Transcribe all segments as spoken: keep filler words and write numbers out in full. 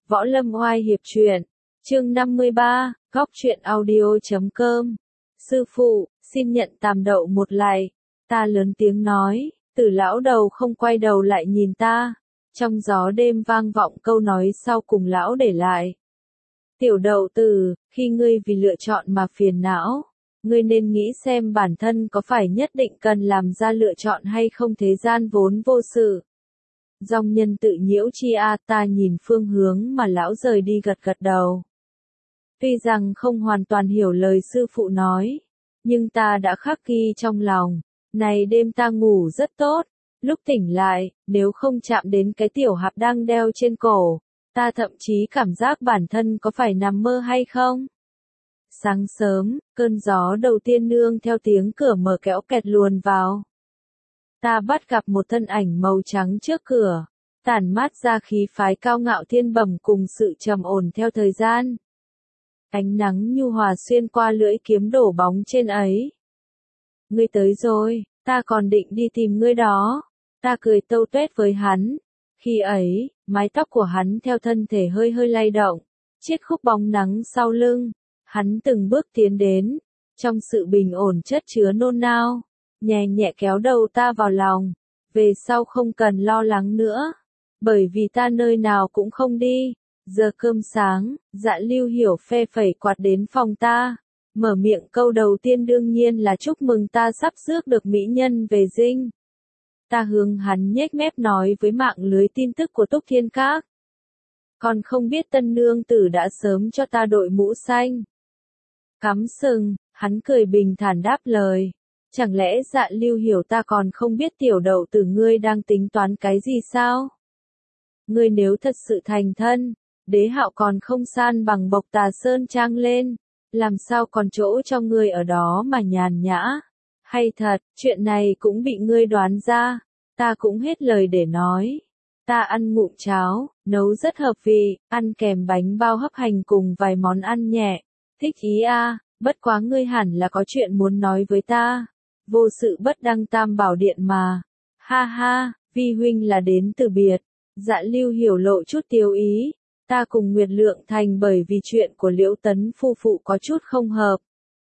Võ Lâm Oai Hiệp Truyện, chương năm mươi ba, góc truyện audio chấm com. Sư phụ, xin nhận tam đậu một lạy. Ta lớn tiếng nói, Tử lão đầu không quay đầu lại nhìn ta. Trong gió đêm vang vọng câu nói sau cùng lão để lại. Tiểu đậu tử, khi ngươi vì lựa chọn mà phiền não, ngươi nên nghĩ xem bản thân có phải nhất định cần làm ra lựa chọn hay không, thế gian vốn vô sự. Dòng nhân tự nhiễu chi a. Ta nhìn phương hướng mà lão rời đi gật gật đầu. Tuy rằng không hoàn toàn hiểu lời sư phụ nói, nhưng ta đã khắc ghi trong lòng. Này đêm ta ngủ rất tốt, lúc tỉnh lại, nếu không chạm đến cái tiểu hạp đang đeo trên cổ, ta thậm chí cảm giác bản thân có phải nằm mơ hay không. Sáng sớm, cơn gió đầu tiên nương theo tiếng cửa mở kéo kẹt luồn vào. Ta bắt gặp một thân ảnh màu trắng trước cửa, tản mát ra khí phái cao ngạo thiên bẩm cùng sự trầm ổn theo thời gian. Ánh nắng nhu hòa xuyên qua lưỡi kiếm đổ bóng trên ấy. Ngươi tới rồi, ta còn định đi tìm ngươi đó. Ta cười tâu tuét với hắn. Khi ấy, mái tóc của hắn theo thân thể hơi hơi lay động, chiếc khúc bóng nắng sau lưng. Hắn từng bước tiến đến, trong sự bình ổn chất chứa nôn nao, nhẹ nhẹ kéo đầu ta vào lòng. Về sau không cần lo lắng nữa, bởi vì ta nơi nào cũng không đi. Giờ cơm sáng, Dạ Lưu Hiểu phe phẩy quạt đến phòng ta, mở miệng câu đầu tiên đương nhiên là chúc mừng ta sắp rước được mỹ nhân về dinh. Ta hướng hắn nhếch mép nói với mạng lưới tin tức của Túc Thiên Các. Còn không biết tân nương tử đã sớm cho ta đội mũ xanh. Cắm sừng, hắn cười bình thản đáp lời. Chẳng lẽ Dạ Lưu Hiểu ta còn không biết tiểu đậu tử ngươi đang tính toán cái gì sao? Ngươi nếu thật sự thành thân, Đế Hạo còn không san bằng Bộc Tà Sơn Trang lên, làm sao còn chỗ cho ngươi ở đó mà nhàn nhã? Hay thật, chuyện này cũng bị ngươi đoán ra, ta cũng hết lời để nói. Ta ăn ngụm cháo, nấu rất hợp vị, ăn kèm bánh bao hấp hành cùng vài món ăn nhẹ. Thích ý a, bất quá ngươi hẳn là có chuyện muốn nói với ta. Vô sự bất đăng tam bảo điện mà. Ha ha, vi huynh là đến từ biệt. Dạ Lưu Hiểu lộ chút tiêu ý. Ta cùng Nguyệt Lượng Thành bởi vì chuyện của Liễu Tấn phu phụ có chút không hợp.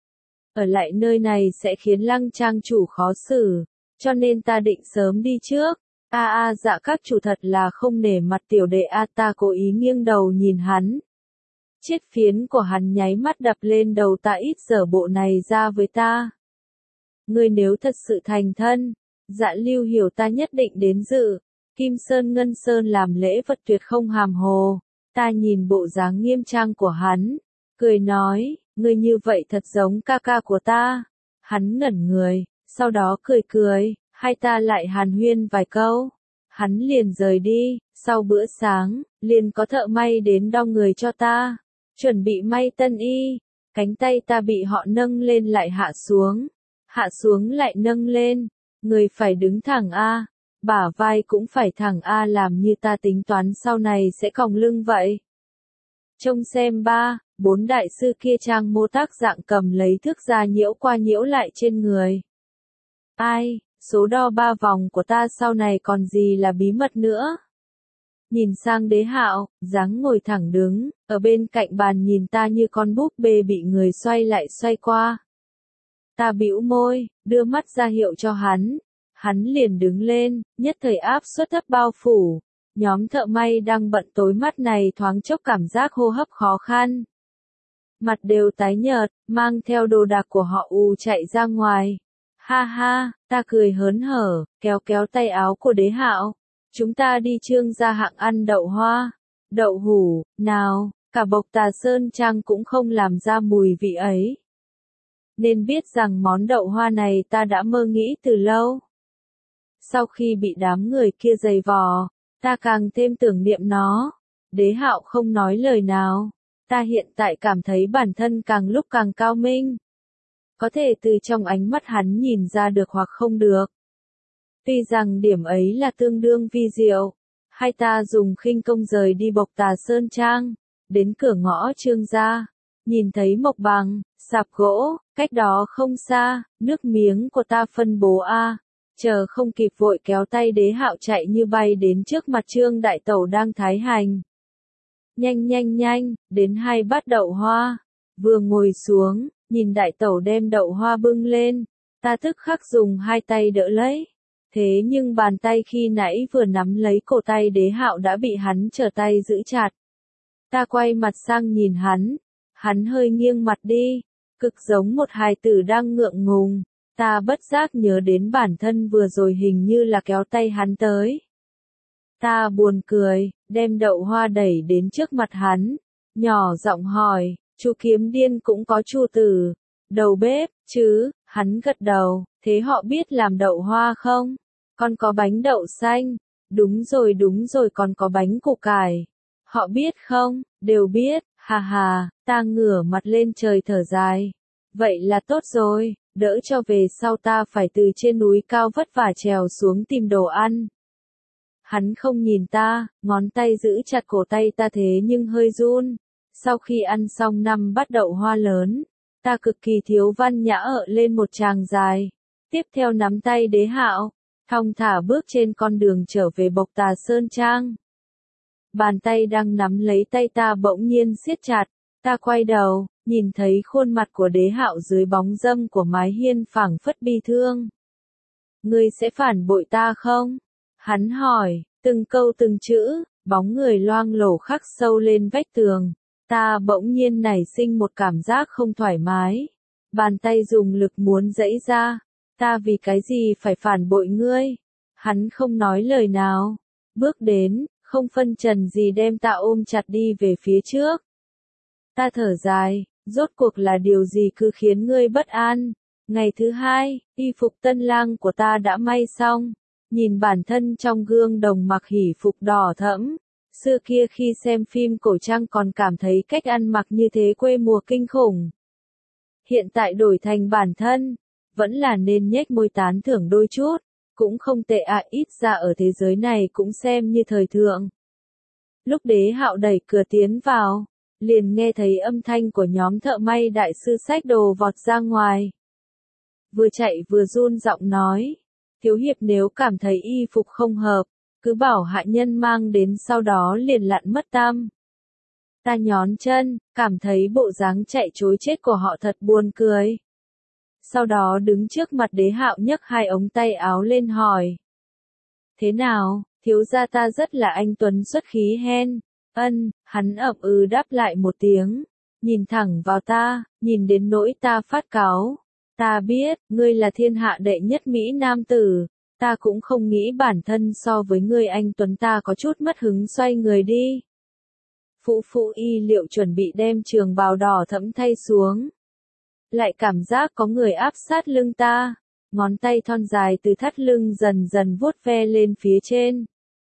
Ở lại nơi này sẽ khiến Lăng trang chủ khó xử, cho nên ta định sớm đi trước. A a dạ các chủ thật là không nể mặt tiểu đệ a. Ta cố ý nghiêng đầu nhìn hắn. Chiếc phiến của hắn nháy mắt đập lên đầu ta, ít dở bộ này ra với ta. Ngươi nếu thật sự thành thân, Dạ Lưu Hiểu ta nhất định đến dự. Kim Sơn Ngân Sơn làm lễ vật tuyệt không hàm hồ. Ta nhìn bộ dáng nghiêm trang của hắn, cười nói, ngươi như vậy thật giống ca ca của ta. Hắn ngẩn người, sau đó cười cười, hai ta lại hàn huyên vài câu. Hắn liền rời đi, sau bữa sáng, liền có thợ may đến đo người cho ta, chuẩn bị may tân y. Cánh tay ta bị họ nâng lên lại hạ xuống, hạ xuống lại nâng lên, người phải đứng thẳng a. Bả vai cũng phải thẳng a, làm như ta tính toán sau này sẽ còng lưng vậy. Trông xem ba, bốn đại sư kia trang mô tác dạng cầm lấy thước ra nhiễu qua nhiễu lại trên người. Ai, số đo ba vòng của ta sau này còn gì là bí mật nữa. Nhìn sang Đế Hạo, dáng ngồi thẳng đứng, ở bên cạnh bàn nhìn ta như con búp bê bị người xoay lại xoay qua. Ta bĩu môi, đưa mắt ra hiệu cho hắn. Hắn liền đứng lên, nhất thời áp suất thấp bao phủ. Nhóm thợ may đang bận tối mắt này thoáng chốc cảm giác hô hấp khó khăn. Mặt đều tái nhợt, mang theo đồ đạc của họ ù chạy ra ngoài. Ha ha, ta cười hớn hở, kéo kéo tay áo của Đế Hạo. Chúng ta đi Trương gia hạng ăn đậu hoa, đậu hủ, nào, cả Bộc Tà Sơn Trang cũng không làm ra mùi vị ấy. Nên biết rằng món đậu hoa này ta đã mơ nghĩ từ lâu. Sau khi bị đám người kia giày vò, ta càng thêm tưởng niệm nó. Đế Hạo không nói lời nào. Ta hiện tại cảm thấy bản thân càng lúc càng cao minh. Có thể từ trong ánh mắt hắn nhìn ra được hoặc không được. Tuy rằng điểm ấy là tương đương vi diệu. Hai ta dùng khinh công rời đi Bộc Tà Sơn Trang, đến cửa ngõ Trương gia, nhìn thấy mộc bằng, sạp gỗ, cách đó không xa, nước miếng của ta phân bố a. Chờ không kịp vội kéo tay Đế Hạo chạy như bay đến trước mặt Trương đại tẩu đang thái hành. Nhanh nhanh nhanh, đến hai bát đậu hoa. Vừa ngồi xuống, nhìn đại tẩu đem đậu hoa bưng lên, ta tức khắc dùng hai tay đỡ lấy. Thế nhưng bàn tay khi nãy vừa nắm lấy cổ tay Đế Hạo đã bị hắn trở tay giữ chặt. Ta quay mặt sang nhìn hắn, hắn hơi nghiêng mặt đi, cực giống một hài tử đang ngượng ngùng. Ta bất giác nhớ đến bản thân vừa rồi hình như là kéo tay hắn tới. Ta buồn cười, đem đậu hoa đẩy đến trước mặt hắn, nhỏ giọng hỏi, chú Kiếm Điên cũng có chủ tử, đầu bếp, chứ, hắn gật đầu, thế họ biết làm đậu hoa không? Còn có bánh đậu xanh, đúng rồi đúng rồi còn có bánh củ cải. Họ biết không? Đều biết, hà hà, ta ngửa mặt lên trời thở dài. Vậy là tốt rồi, đỡ cho về sau ta phải từ trên núi cao vất vả trèo xuống tìm đồ ăn. Hắn không nhìn ta, ngón tay giữ chặt cổ tay ta thế nhưng hơi run. Sau khi ăn xong năm bát đậu hoa lớn, ta cực kỳ thiếu văn nhã ợ lên một tràng dài. Tiếp theo nắm tay Đế Hạo, thong thả bước trên con đường trở về Bộc Tà Sơn Trang. Bàn tay đang nắm lấy tay ta bỗng nhiên siết chặt, ta quay đầu, nhìn thấy khuôn mặt của Đế Hạo dưới bóng râm của mái hiên phảng phất bi thương. Ngươi sẽ phản bội ta không? Hắn hỏi, từng câu từng chữ, bóng người loang lổ khắc sâu lên vách tường. Ta bỗng nhiên nảy sinh một cảm giác không thoải mái. Bàn tay dùng lực muốn giãy ra. Ta vì cái gì phải phản bội ngươi? Hắn không nói lời nào. Bước đến, không phân trần gì đem ta ôm chặt đi về phía trước. Ta thở dài, rốt cuộc là điều gì cứ khiến ngươi bất an? Ngày thứ hai, y phục tân lang của ta đã may xong. Nhìn bản thân trong gương đồng mặc hỉ phục đỏ thẫm. Xưa kia khi xem phim cổ trang còn cảm thấy cách ăn mặc như thế quê mùa kinh khủng. Hiện tại đổi thành bản thân, vẫn là nên nhếch môi tán thưởng đôi chút, cũng không tệ ạ, à, ít ra ở thế giới này cũng xem như thời thượng. Lúc Đế Hạo đẩy cửa tiến vào, liền nghe thấy âm thanh của nhóm thợ may đại sư xách đồ vọt ra ngoài. Vừa chạy vừa run giọng nói, thiếu hiệp nếu cảm thấy y phục không hợp, cứ bảo hạ nhân mang đến sau đó liền lặn mất tăm. Ta nhón chân, cảm thấy bộ dáng chạy trối chết của họ thật buồn cười. Sau đó đứng trước mặt Đế Hạo nhấc hai ống tay áo lên hỏi. Thế nào, thiếu gia ta rất là anh tuấn xuất khí hen. Ân, hắn ậm ừ đáp lại một tiếng, nhìn thẳng vào ta, nhìn đến nỗi ta phát cáu. Ta biết, ngươi là thiên hạ đệ nhất Mỹ nam tử, ta cũng không nghĩ bản thân so với ngươi anh tuấn ta có chút mất hứng xoay người đi. Phụ phụ y liệu chuẩn bị đem trường bào đỏ thẫm thay xuống. Lại cảm giác có người áp sát lưng ta, ngón tay thon dài từ thắt lưng dần dần vuốt ve lên phía trên.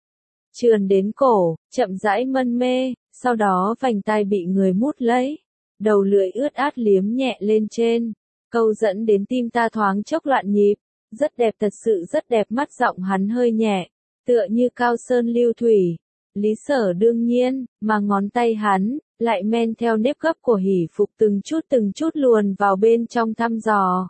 Trườn đến cổ, chậm rãi mân mê, sau đó vành tai bị người mút lấy, đầu lưỡi ướt át liếm nhẹ lên trên, câu dẫn đến tim ta thoáng chốc loạn nhịp, rất đẹp thật sự rất đẹp mắt giọng hắn hơi nhẹ, tựa như cao sơn lưu thủy, lý sở đương nhiên, mà ngón tay hắn, lại men theo nếp gấp của hỉ phục từng chút từng chút luồn vào bên trong thăm dò.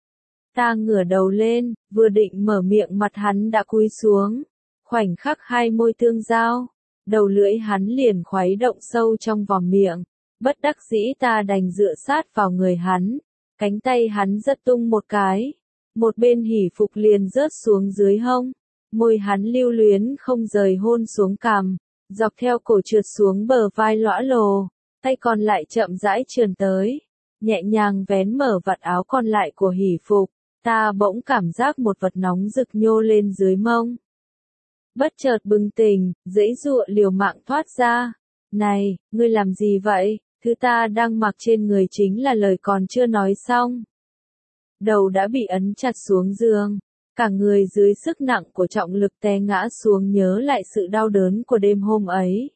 Ta ngửa đầu lên, vừa định mở miệng mặt hắn đã cúi xuống. Khoảnh khắc hai môi tương giao, đầu lưỡi hắn liền khuấy động sâu trong vòng miệng, bất đắc dĩ ta đành dựa sát vào người hắn, cánh tay hắn giật tung một cái, một bên hỉ phục liền rớt xuống dưới hông, môi hắn lưu luyến không rời hôn xuống cằm, dọc theo cổ trượt xuống bờ vai lõa lồ, tay còn lại chậm rãi trườn tới, nhẹ nhàng vén mở vạt áo còn lại của hỉ phục, ta bỗng cảm giác một vật nóng rực nhô lên dưới mông. Bất chợt bừng tỉnh, giãy giụa liều mạng thoát ra. Này, ngươi làm gì vậy? Thứ ta đang mặc trên người chính là lời còn chưa nói xong. Đầu đã bị ấn chặt xuống giường, cả người dưới sức nặng của trọng lực té ngã xuống nhớ lại sự đau đớn của đêm hôm ấy.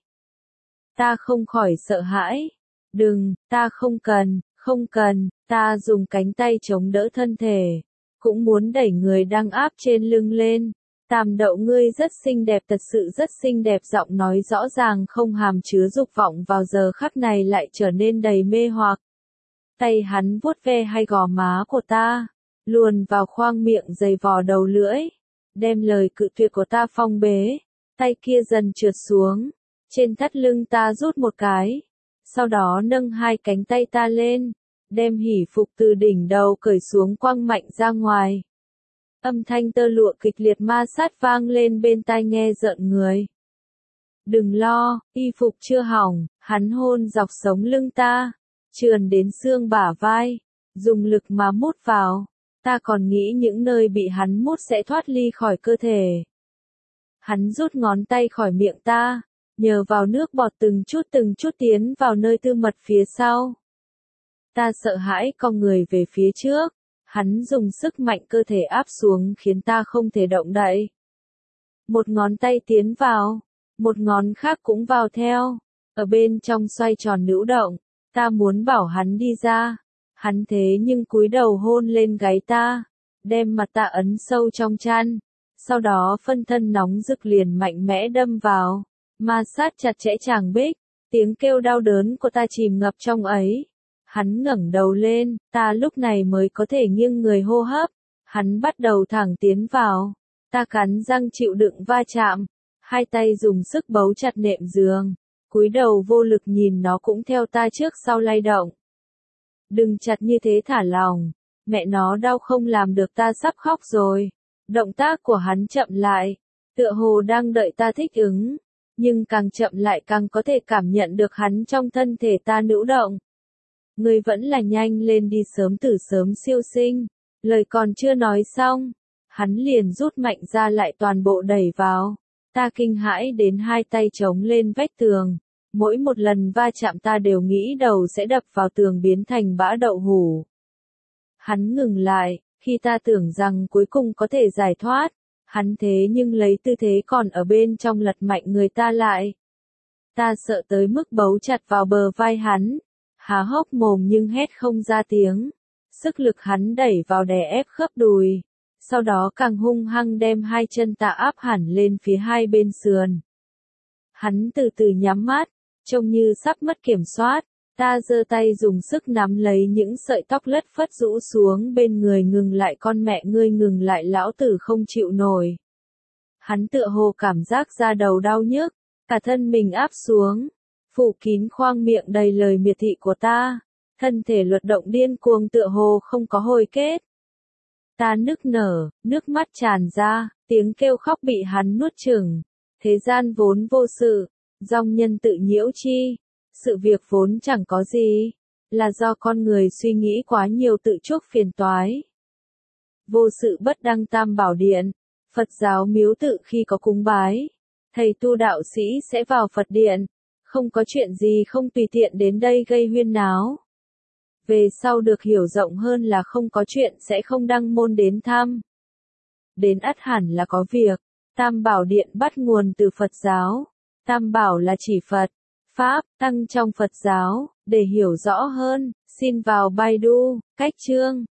Ta không khỏi sợ hãi. Đừng, ta không cần, không cần, ta dùng cánh tay chống đỡ thân thể, cũng muốn đẩy người đang áp trên lưng lên. Tam đậu ngươi rất xinh đẹp thật sự rất xinh đẹp giọng nói rõ ràng không hàm chứa dục vọng vào giờ khắc này lại trở nên đầy mê hoặc. Tay hắn vuốt ve hai gò má của ta, luồn vào khoang miệng dày vò đầu lưỡi, đem lời cự tuyệt của ta phong bế, tay kia dần trượt xuống, trên thắt lưng ta rút một cái, sau đó nâng hai cánh tay ta lên, đem hỷ phục từ đỉnh đầu cởi xuống quăng mạnh ra ngoài. Âm thanh tơ lụa kịch liệt ma sát vang lên bên tai nghe rợn người. Đừng lo, y phục chưa hỏng, hắn hôn dọc sống lưng ta, trườn đến xương bả vai, dùng lực mà mút vào, ta còn nghĩ những nơi bị hắn mút sẽ thoát ly khỏi cơ thể. Hắn rút ngón tay khỏi miệng ta, nhờ vào nước bọt từng chút từng chút tiến vào nơi tư mật phía sau. Ta sợ hãi cong người về phía trước, hắn dùng sức mạnh cơ thể áp xuống khiến ta không thể động đậy. Một ngón tay tiến vào, một ngón khác cũng vào theo, ở bên trong xoay tròn nữu động, ta muốn bảo hắn đi ra, hắn thế nhưng cúi đầu hôn lên gáy ta, đem mặt ta ấn sâu trong chăn, sau đó phân thân nóng rực liền mạnh mẽ đâm vào, ma sát chặt chẽ chàng bích, tiếng kêu đau đớn của ta chìm ngập trong ấy. Hắn ngẩng đầu lên, ta lúc này mới có thể nghiêng người hô hấp, hắn bắt đầu thẳng tiến vào, ta cắn răng chịu đựng va chạm, hai tay dùng sức bấu chặt nệm giường, cúi đầu vô lực nhìn nó cũng theo ta trước sau lay động. Đừng chặt như thế thả lòng, mẹ nó đau không làm được ta sắp khóc rồi. Động tác của hắn chậm lại, tựa hồ đang đợi ta thích ứng, nhưng càng chậm lại càng có thể cảm nhận được hắn trong thân thể ta nữu động. Ngươi vẫn là nhanh lên đi sớm tử sớm siêu sinh, lời còn chưa nói xong, hắn liền rút mạnh ra lại toàn bộ đẩy vào, ta kinh hãi đến hai tay chống lên vách tường, mỗi một lần va chạm ta đều nghĩ đầu sẽ đập vào tường biến thành bã đậu hủ. Hắn ngừng lại, khi ta tưởng rằng cuối cùng có thể giải thoát, hắn thế nhưng lấy tư thế còn ở bên trong lật mạnh người ta lại. Ta sợ tới mức bấu chặt vào bờ vai hắn, há hốc mồm nhưng hét không ra tiếng. Sức lực hắn đẩy vào đè ép khớp đùi, sau đó càng hung hăng đem hai chân ta áp hẳn lên phía hai bên sườn. Hắn từ từ nhắm mắt, trông như sắp mất kiểm soát, ta giơ tay dùng sức nắm lấy những sợi tóc lất phất rũ xuống bên người. Ngừng lại con mẹ ngươi, ngừng lại, lão tử không chịu nổi. Hắn tựa hồ cảm giác da đầu đau nhức, cả thân mình áp xuống, phủ kín khoang miệng đầy lời miệt thị của ta, thân thể luật động điên cuồng tựa hồ không có hồi kết. Ta nức nở, nước mắt tràn ra, tiếng kêu khóc bị hắn nuốt chửng. Thế gian vốn vô sự, dòng nhân tự nhiễu chi. Sự việc vốn chẳng có gì, là do con người suy nghĩ quá nhiều tự chuốc phiền toái. Vô sự bất đăng tam bảo điện, Phật giáo miếu tự khi có cúng bái, thầy tu đạo sĩ sẽ vào Phật điện, không có chuyện gì không tùy tiện đến đây gây huyên náo. Về sau được hiểu rộng hơn là không có chuyện sẽ không đăng môn đến thăm. Đến ắt hẳn là có việc, tam bảo điện bắt nguồn từ Phật giáo, tam bảo là chỉ Phật, Pháp, Tăng trong Phật giáo. Để hiểu rõ hơn, xin vào Baidu, cách chương.